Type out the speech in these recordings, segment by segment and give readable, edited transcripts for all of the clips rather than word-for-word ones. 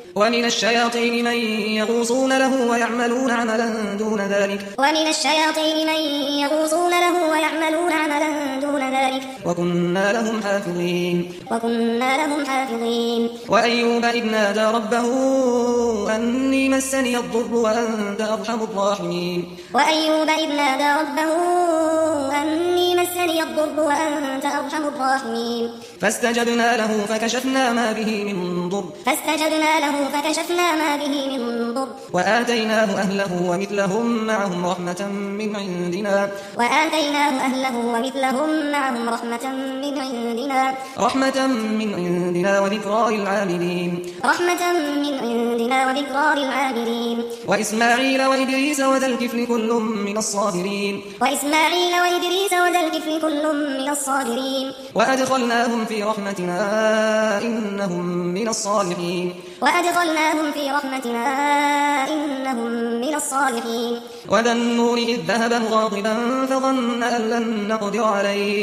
ومن الشياطين من يغوصون له ويعملون عملا دون ذلك وكنا لهم حافظين وأيوب إذ نادى ربه أني مسني الضر وأنت أرحم الراحمين فاستجبنا له فكشفنا ما به من ضر وآتيناه أهله ومثلهم معهم رحمة من عندنا وذكرى للعابدين وإسماعيل وإدريس وذا الكفل كل من الصابرين وأدخلناهم في رحمتنا إنهم من الصالحين وذا النور إذ ذهب مغاضبا فظن أن لن نقدر عليه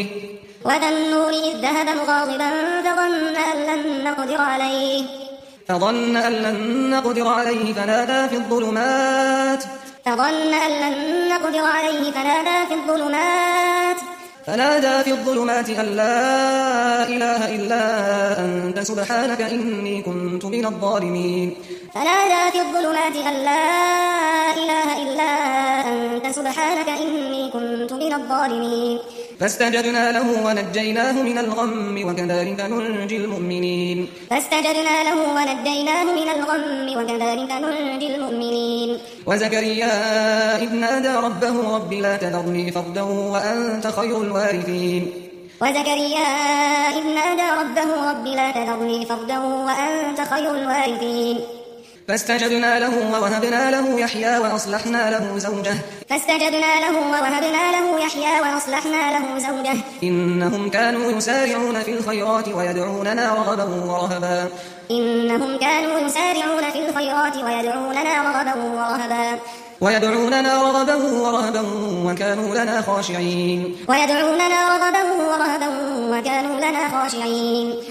فنادى في الظلمات أن لا إله إلا أنت سبحانك إني كنت من الظالمين فاستجبنا له ونجيناه من الغم وكذلك ننجي المؤمنين وزكريا إذ نادى ربه رب لا تذرني فردا وأنت خير الوارثين فاستجبنا له ووهبنا له يحيى وأصلحنا له زوجه إنهم كانوا يسارعون في الخيرات ويدعوننا رغبا ورهبا وكانوا لنا خاشعين